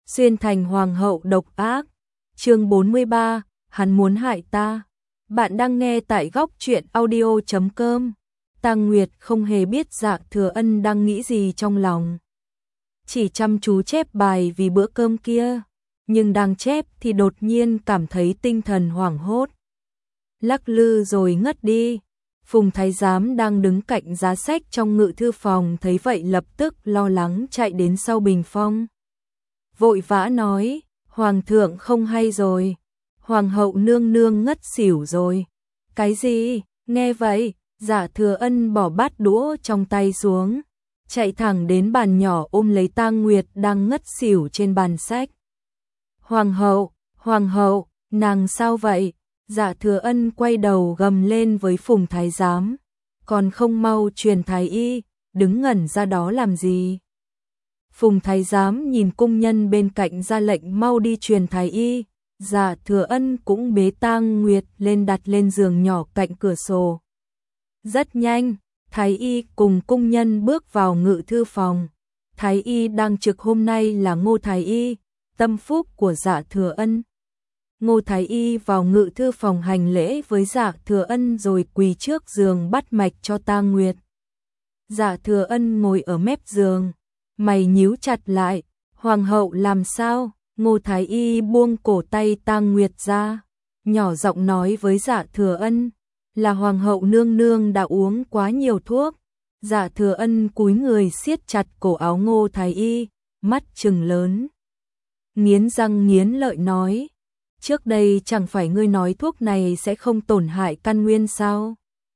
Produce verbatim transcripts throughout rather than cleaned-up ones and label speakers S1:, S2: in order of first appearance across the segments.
S1: xuyên thành hoàng hậu độc ác. Chương bốn mươi ba, hắn muốn hại ta. Bạn đang nghe tại góc truyện audio chấm com. Tang Nguyệt không hề biết Dạ Thừa Ân đang nghĩ gì trong lòng. Chỉ chăm chú chép bài vì bữa cơm kia, nhưng đang chép thì đột nhiên cảm thấy tinh thần hoảng hốt. Lắc lư rồi ngất đi. Phùng Thái Giám đang đứng cạnh giá sách trong ngự thư phòng thấy vậy lập tức lo lắng chạy đến sau bình phong. Vội vã nói, Hoàng thượng không hay rồi, Hoàng hậu nương nương ngất xỉu rồi. Cái gì? Nghe vậy, Dạ Thừa Ân bỏ bát đũa trong tay xuống, chạy thẳng đến bàn nhỏ ôm lấy Tang Nguyệt đang ngất xỉu trên bàn sách. Hoàng hậu, Hoàng hậu, nàng sao vậy? Dạ Thừa Ân quay đầu gầm lên với Phùng Thái Giám, còn không mau truyền thái y, đứng ngẩn ra đó làm gì? Phùng Thái Giám nhìn cung nhân bên cạnh ra lệnh mau đi truyền thái y. Dạ Thừa Ân cũng bế Tang Nguyệt lên đặt lên giường nhỏ cạnh cửa sổ. Rất nhanh, thái y cùng cung nhân bước vào ngự thư phòng. Thái y đang trực hôm nay là Ngô Thái y, tâm phúc của Dạ Thừa Ân. Ngô Thái y vào ngự thư phòng hành lễ với Dạ Thừa Ân rồi quỳ trước giường bắt mạch cho Tang Nguyệt. Dạ Thừa Ân ngồi ở mép giường, mày nhíu chặt lại. Hoàng hậu làm sao? Ngô Thái y buông cổ tay Tang Nguyệt ra, nhỏ giọng nói với Dạ Thừa Ân, là Hoàng hậu nương nương đã uống quá nhiều thuốc. Dạ Thừa Ân cúi người siết chặt cổ áo Ngô Thái y, mắt trừng lớn, nghiến răng nghiến lợi nói, trước đây chẳng phải ngươi nói thuốc này sẽ không tổn hại căn nguyên sao?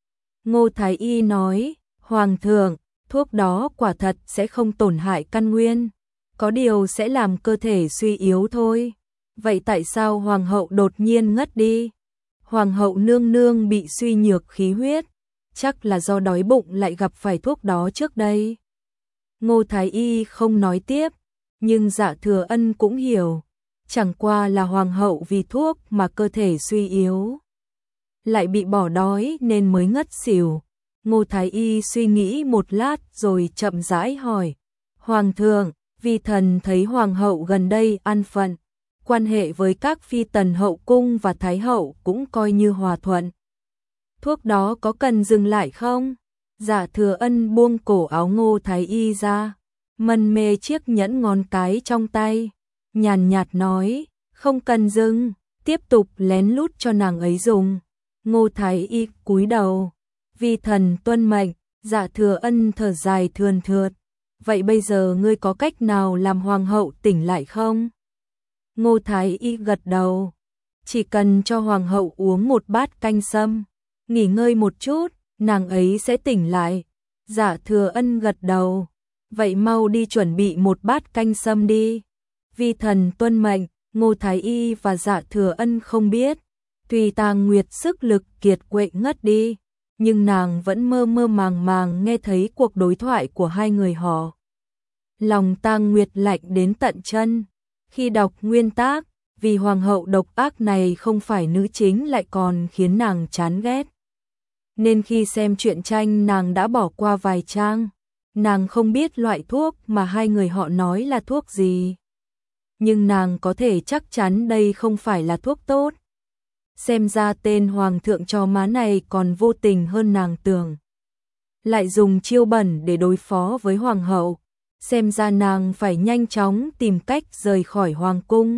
S1: Ngô Thái y nói, Hoàng thượng, thuốc đó quả thật sẽ không tổn hại căn nguyên, có điều sẽ làm cơ thể suy yếu thôi. Vậy tại sao Hoàng hậu đột nhiên ngất đi? Hoàng hậu nương nương bị suy nhược khí huyết, chắc là do đói bụng lại gặp phải thuốc đó trước đây. Ngô Thái y không nói tiếp, nhưng Dạ Thừa Ân cũng hiểu, chẳng qua là Hoàng hậu vì thuốc mà cơ thể suy yếu, lại bị bỏ đói nên mới ngất xỉu. Ngô Thái y suy nghĩ một lát rồi chậm rãi hỏi, Hoàng thượng, vi thần thấy Hoàng hậu gần đây an phận, quan hệ với các phi tần hậu cung và Thái hậu cũng coi như hòa thuận. Thuốc đó có cần dừng lại không? Dạ Thừa Ân buông cổ áo Ngô Thái y ra, mân mê chiếc nhẫn ngón cái trong tay, nhàn nhạt nói, không cần dừng, tiếp tục lén lút cho nàng ấy dùng. Ngô Thái y cúi đầu, vi thần tuân mệnh. Dạ Thừa Ân thở dài thườn thượt, vậy bây giờ ngươi có cách nào làm Hoàng hậu tỉnh lại không? Ngô Thái y gật đầu, chỉ cần cho Hoàng hậu uống một bát canh sâm, nghỉ ngơi một chút, nàng ấy sẽ tỉnh lại. Dạ Thừa Ân gật đầu, vậy mau đi chuẩn bị một bát canh sâm đi. Vi thần tuân mệnh. Ngô Thái y và Dạ Thừa Ân không biết, tuy Tang Nguyệt sức lực kiệt quệ ngất đi, nhưng nàng vẫn mơ mơ màng màng nghe thấy cuộc đối thoại của hai người họ. Lòng Tang Nguyệt lạnh đến tận chân, khi đọc nguyên tác, vì Hoàng hậu độc ác này không phải nữ chính lại còn khiến nàng chán ghét. Nên khi xem truyện tranh nàng đã bỏ qua vài trang, nàng không biết loại thuốc mà hai người họ nói là thuốc gì. Nhưng nàng có thể chắc chắn đây không phải là thuốc tốt. Xem ra tên Hoàng thượng chó má này còn vô tình hơn nàng tưởng. Lại dùng chiêu bẩn để đối phó với Hoàng hậu. Xem ra nàng phải nhanh chóng tìm cách rời khỏi Hoàng cung.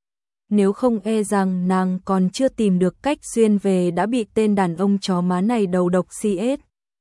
S1: Nếu không e rằng nàng còn chưa tìm được cách xuyên về đã bị tên đàn ông chó má này đầu độc xê ét.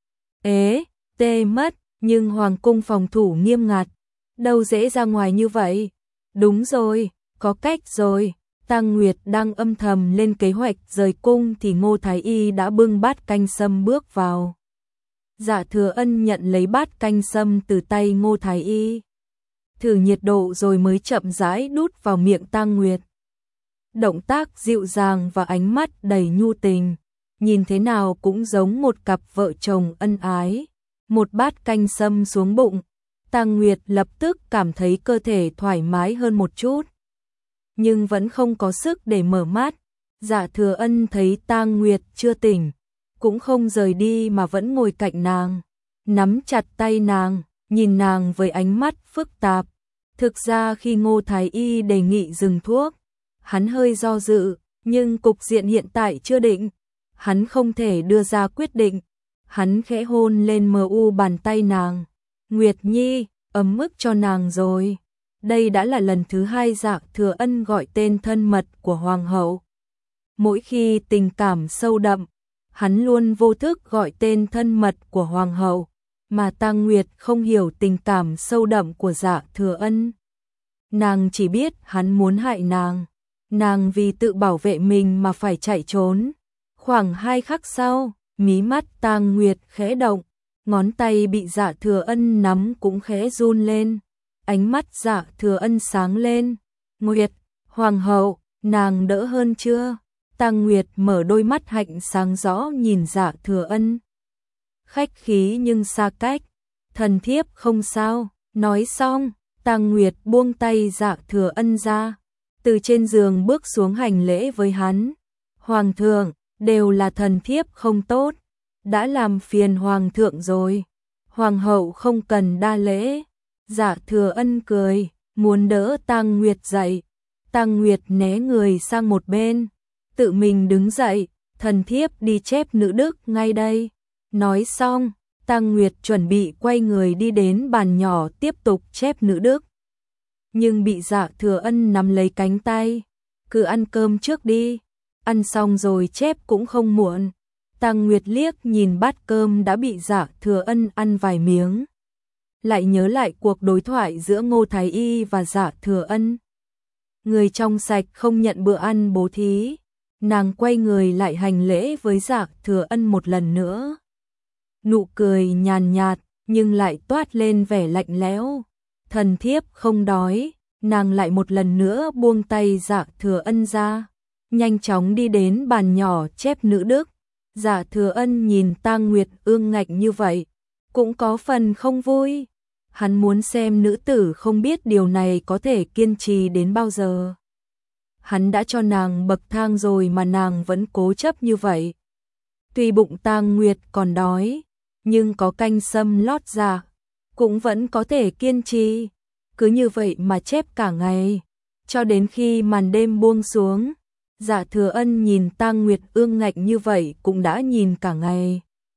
S1: Ế, tê mất, nhưng Hoàng cung phòng thủ nghiêm ngặt. Đâu dễ ra ngoài như vậy. Đúng rồi, có cách rồi. Tang Nguyệt đang âm thầm lên kế hoạch rời cung thì Ngô Thái y đã bưng bát canh sâm bước vào. Dạ Thừa Ân nhận lấy bát canh sâm từ tay Ngô Thái y, thử nhiệt độ rồi mới chậm rãi đút vào miệng Tang Nguyệt. Động tác dịu dàng và ánh mắt đầy nhu tình, nhìn thế nào cũng giống một cặp vợ chồng ân ái. Một bát canh sâm xuống bụng, Tang Nguyệt lập tức cảm thấy cơ thể thoải mái hơn một chút, nhưng vẫn không có sức để mở mắt. Dạ Thừa Ân thấy Tang Nguyệt chưa tỉnh, cũng không rời đi mà vẫn ngồi cạnh nàng, nắm chặt tay nàng, nhìn nàng với ánh mắt phức tạp. Thực ra khi Ngô Thái Y đề nghị dừng thuốc, hắn hơi do dự, nhưng cục diện hiện tại chưa định, hắn không thể đưa ra quyết định. Hắn khẽ hôn lên mờ u bàn tay nàng. Nguyệt Nhi, ấm ức cho nàng rồi. Đây đã là lần thứ hai Dạ Thừa Ân gọi tên thân mật của hoàng hậu. Mỗi khi tình cảm sâu đậm, hắn luôn vô thức gọi tên thân mật của hoàng hậu, mà Tang Nguyệt không hiểu tình cảm sâu đậm của Dạ Thừa Ân. Nàng chỉ biết hắn muốn hại nàng, nàng vì tự bảo vệ mình mà phải chạy trốn. Khoảng hai khắc sau, mí mắt Tang Nguyệt khẽ động, ngón tay bị Dạ Thừa Ân nắm cũng khẽ run lên. Ánh mắt Dạ Thừa Ân sáng lên. Nguyệt, hoàng hậu, nàng đỡ hơn chưa? Tang Nguyệt mở đôi mắt hạnh sáng rõ nhìn Dạ Thừa Ân. Khách khí nhưng xa cách, thần thiếp không sao. Nói xong, Tang Nguyệt buông tay Dạ Thừa Ân ra, từ trên giường bước xuống hành lễ với hắn. Hoàng thượng, đều là thần thiếp không tốt, đã làm phiền hoàng thượng rồi. Hoàng hậu không cần đa lễ. Dạ Thừa Ân cười, muốn đỡ Tang Nguyệt dậy. Tang Nguyệt né người sang một bên, tự mình đứng dậy, thần thiếp đi chép nữ đức ngay đây. Nói xong, Tang Nguyệt chuẩn bị quay người đi đến bàn nhỏ tiếp tục chép nữ đức. Nhưng bị Dạ Thừa Ân nắm lấy cánh tay. Cứ ăn cơm trước đi, ăn xong rồi chép cũng không muộn. Tang Nguyệt liếc nhìn bát cơm đã bị Dạ Thừa Ân ăn vài miếng. Lại nhớ lại cuộc đối thoại giữa Ngô Thái Y và Dạ Thừa Ân. Người trong sạch không nhận bữa ăn bố thí. Nàng quay người lại hành lễ với Dạ Thừa Ân một lần nữa. Nụ cười nhàn nhạt nhưng lại toát lên vẻ lạnh lẽo. Thần thiếp không đói. Nàng lại một lần nữa buông tay Dạ Thừa Ân ra, nhanh chóng đi đến bàn nhỏ chép nữ đức. Dạ Thừa Ân nhìn Tang Nguyệt ương ngạnh như vậy, cũng có phần không vui. Hắn muốn xem nữ tử không biết điều này có thể kiên trì đến bao giờ. Hắn đã cho nàng bậc thang rồi mà nàng vẫn cố chấp như vậy. Tuy bụng Tang Nguyệt còn đói, nhưng có canh sâm lót dạ, cũng vẫn có thể kiên trì. Cứ như vậy mà chép cả ngày, cho đến khi màn đêm buông xuống. Dạ Thừa Ân nhìn Tang Nguyệt ương ngạnh như vậy cũng đã nhìn cả ngày.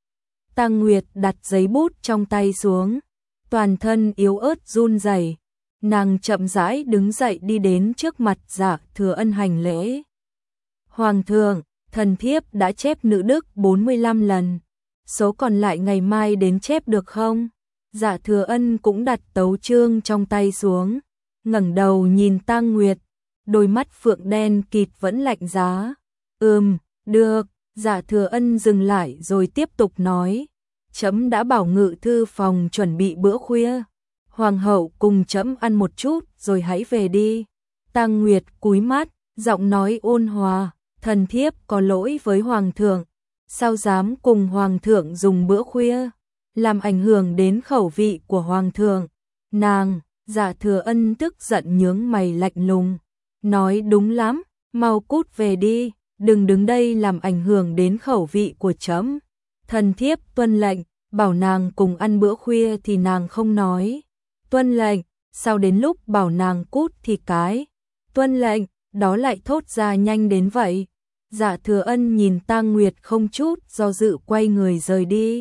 S1: Tang Nguyệt đặt giấy bút trong tay xuống, toàn thân yếu ớt run rẩy. Nàng chậm rãi đứng dậy đi đến trước mặt Dạ Thừa Ân hành lễ. Hoàng thượng, thần thiếp đã chép nữ đức bốn mươi lăm lần, số còn lại ngày mai đến chép được không? Dạ Thừa Ân cũng đặt tấu chương trong tay xuống, ngẩng đầu nhìn Tang Nguyệt, đôi mắt phượng đen kịt vẫn lạnh giá. Ừm, được. Dạ Thừa Ân dừng lại rồi tiếp tục nói. Trẫm đã bảo ngự thư phòng chuẩn bị bữa khuya. Hoàng hậu cùng trẫm ăn một chút rồi hãy về đi. Tang Nguyệt cúi mắt, giọng nói ôn hòa. Thần thiếp có lỗi với hoàng thượng. Sao dám cùng hoàng thượng dùng bữa khuya, làm ảnh hưởng đến khẩu vị của hoàng thượng. Nàng, Dạ Thừa Ân tức giận nhướng mày lạnh lùng. Nói đúng lắm, mau cút về đi, đừng đứng đây làm ảnh hưởng đến khẩu vị của trẫm. Thần thiếp tuân lệnh, bảo nàng cùng ăn bữa khuya thì nàng không nói. Tuân lệnh, sao đến lúc bảo nàng cút thì cái. Tuân lệnh, đó lại thốt ra nhanh đến vậy. Dạ Thừa Ân nhìn Tang Nguyệt không chút do dự quay người rời đi.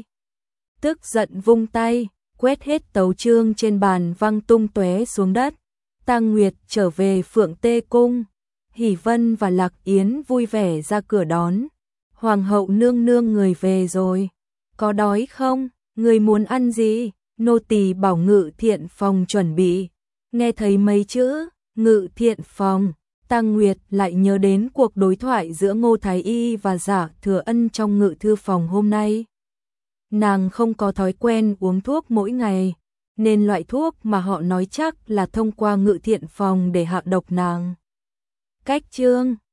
S1: Tức giận vung tay, quét hết tấu chương trên bàn văng tung tóe xuống đất. Tang Nguyệt trở về Phượng Tê Cung. Hỷ Vân và Lạc Yến vui vẻ ra cửa đón. Hoàng hậu nương nương người về rồi. Có đói không? Người muốn ăn gì? Nô tỳ bảo ngự thiện phòng chuẩn bị. Nghe thấy mấy chữ ngự thiện phòng, Tang Nguyệt lại nhớ đến cuộc đối thoại giữa Ngô Thái Y và Dạ Thừa Ân trong ngự thư phòng hôm nay. Nàng không có thói quen uống thuốc mỗi ngày, nên loại thuốc mà họ nói chắc là thông qua ngự thiện phòng để hạ độc nàng. Cách chương